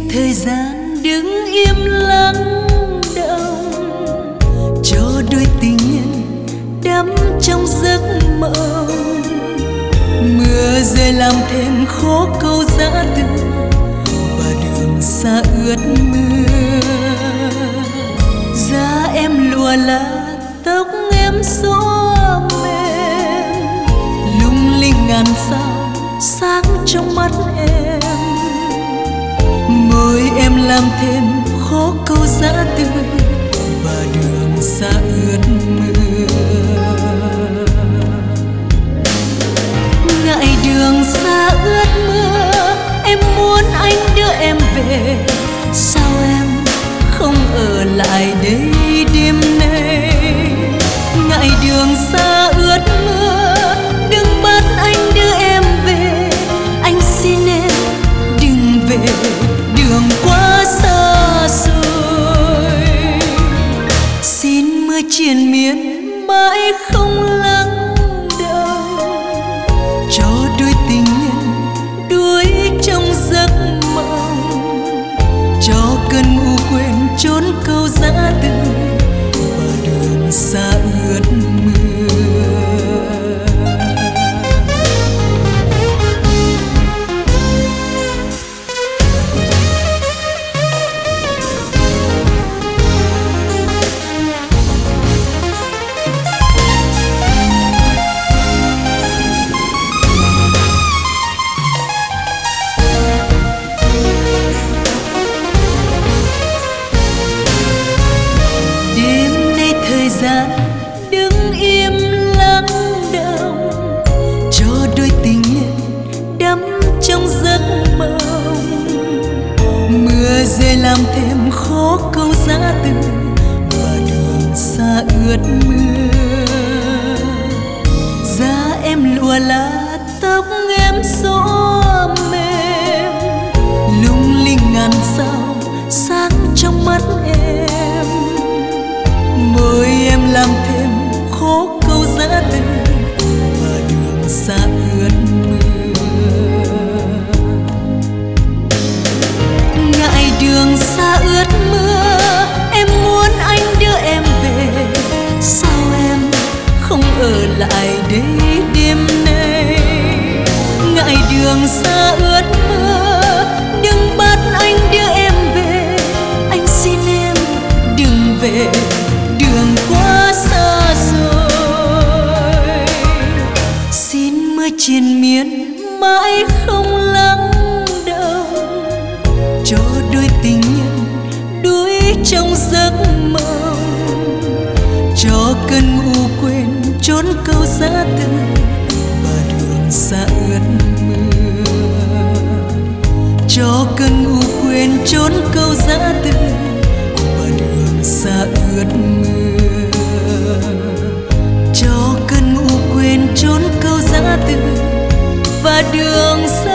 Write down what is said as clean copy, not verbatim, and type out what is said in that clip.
thời gian đứng im lắng động, cho đôi tình nhân đắm trong giấc mộng. Mưa rơi làm thêm khó câu giã từ và đường xa ướt mưa. Da em lụa lá, tóc em xõa mềm, lung linh ngàn sao sáng trong mắt em. Môi em làm thêm khó câu giã từ và đường xa ướt mưa. Ngại đường xa ướt mưa, em muốn anh đưa em về. Sao em không ở lại đây đêm nay? Ngại đường xa ướt mưa, đừng bắt anh đưa em về. Anh xin em đừng về, đường quá xa xôi. Xin mưa triền miên mãi không lắng động, cho đôi tình nhân đuối trong giấc mộng, cho cơn ngủ quên trốn câu giã từ và đường xa ướt mưa. Đứng im lắng động, cho đôi tình nhân đắm trong giấc mộng. Mưa rơi làm thêm khó câu giã từ và đường xa ướt mưa. Da em lụa lá, tóc em xõa mềm, lung linh ngàn sao sáng trong mắt em. Môi em làm thêm khó câu giã từ và đường xa ướt mưa. Ngại đường xa ướt mưa, em muốn anh đưa em về. Sao em không ở lại đây đêm nay? Ngại đường xa ướt mưa, đừng bắt anh đưa em về. Anh xin em đừng về, đường quá xa xôi. Xin mưa triền miên mãi không lắng động, cho đôi tình nhân đuối trong giấc mộng, cho cơn ngủ quên trốn câu giã từ và đường xa ướt mưa. Cho cơn ngủ quên trốn câu giã từ và đường xa ướt mưa. Cho cơn ngủ quên trốn câu giã từ và đường xa